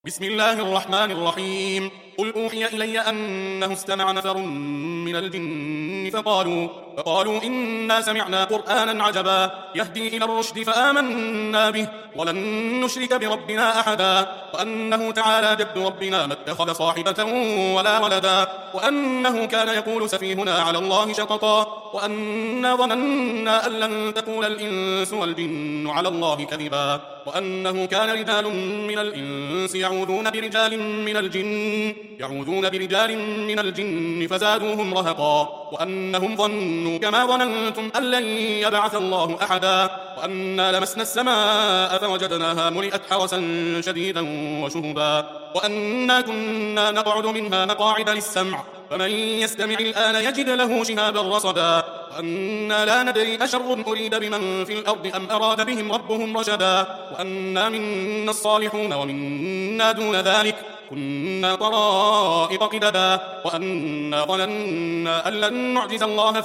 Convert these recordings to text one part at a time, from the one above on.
بسم الله الرحمن الرحيم. قل أوحي إلي أنه استمع نفر من الجن فقالوا إنا سمعنا قرآنا عجبا يهدي إلى الرشد فآمنا به ولن نشرك بربنا أحدا وأنه تعالى جد ربنا ما اتخذ صاحبة ولا ولدا وأنه كان يقول سفيهنا على الله شططا وأنا ظننا أن لن تقول الإنس والجن على الله كذبا وأنه كان رجال من الإنس يعوذون برجال من الجن فزادوهم رهقا وأنهم ظنوا كما ظننتم أن لن يبعث الله أحدا وأنا لمسنا السماء فوجدناها ملئت حرسا شديدا وشهبا وأنا كنا نقعد منها مقاعد للسمع فمن يستمع الآن يجد له شهابا رصدا وأنا لا ندري أشر أريد بمن في الأرض أم أراد بهم ربهم رشدا وأنا منا الصالحون ومنا دون ذلك كنا طرائق قددا وأنا ظننا أن لن نعجز الله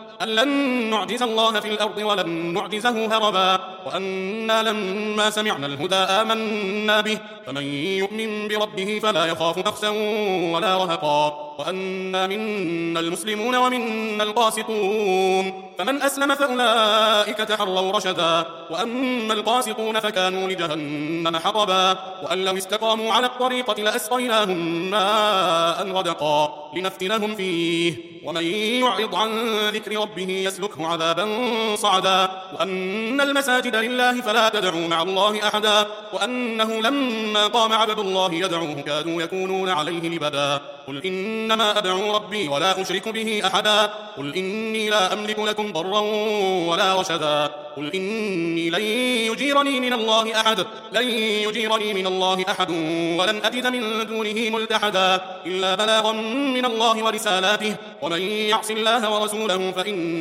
في الأرض ولن نعجزه هربا وأنا لما سمعنا الهدى آمنا به فمن يؤمن بربه فلا يخاف بخسا ولا رهقا وأنا منا المسلمون ومنا القاسطون فمن أسلم فأولئك تحروا رشدا وأما القاسطون فكانوا لجهنم حطبا وأن لو استقاموا على الطريقة لأسقيناهم ماء غدقا لنفتنهم فيه ومن يعرض عن ذكر ربه يسلكه عذابا صعدا وأن المساجد لله فلا تدعوا مع الله أحدا وأنه لما قام عبد الله يدعوه كادوا يكونون عليه لبدا قل إنما أدعو ربي ولا أشرك به أحدا قل إني لا أملك لكم ضرا ولا رشدا قل إني لن يجيرني من الله أحد ولن أجد من دونه ملتحدا إلا بلاغا من الله ورسالاته ومن يعص الله ورسوله فإن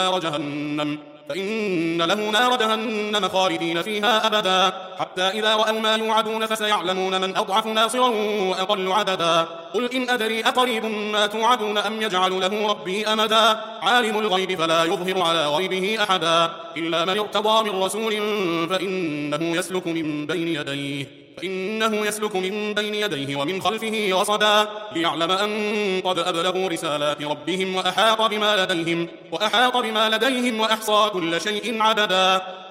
له نار جهنم خالدين فيها أبدا حتى إذا رأوا ما يوعدون فسيعلمون من أضعف ناصرا وأقل عددا قل إن أدري أقريب ما توعدون أم يجعل له ربي أمدا عالم الغيب فلا يظهر على غيبه أحدا إلا من ارتضى من رسول فإنه يسلك من بين يديه ومن خلفه رصدا ليعلم أن قد أبلغوا رسالات ربهم وأحاط بما لديهم وأحصى كل شيء عددا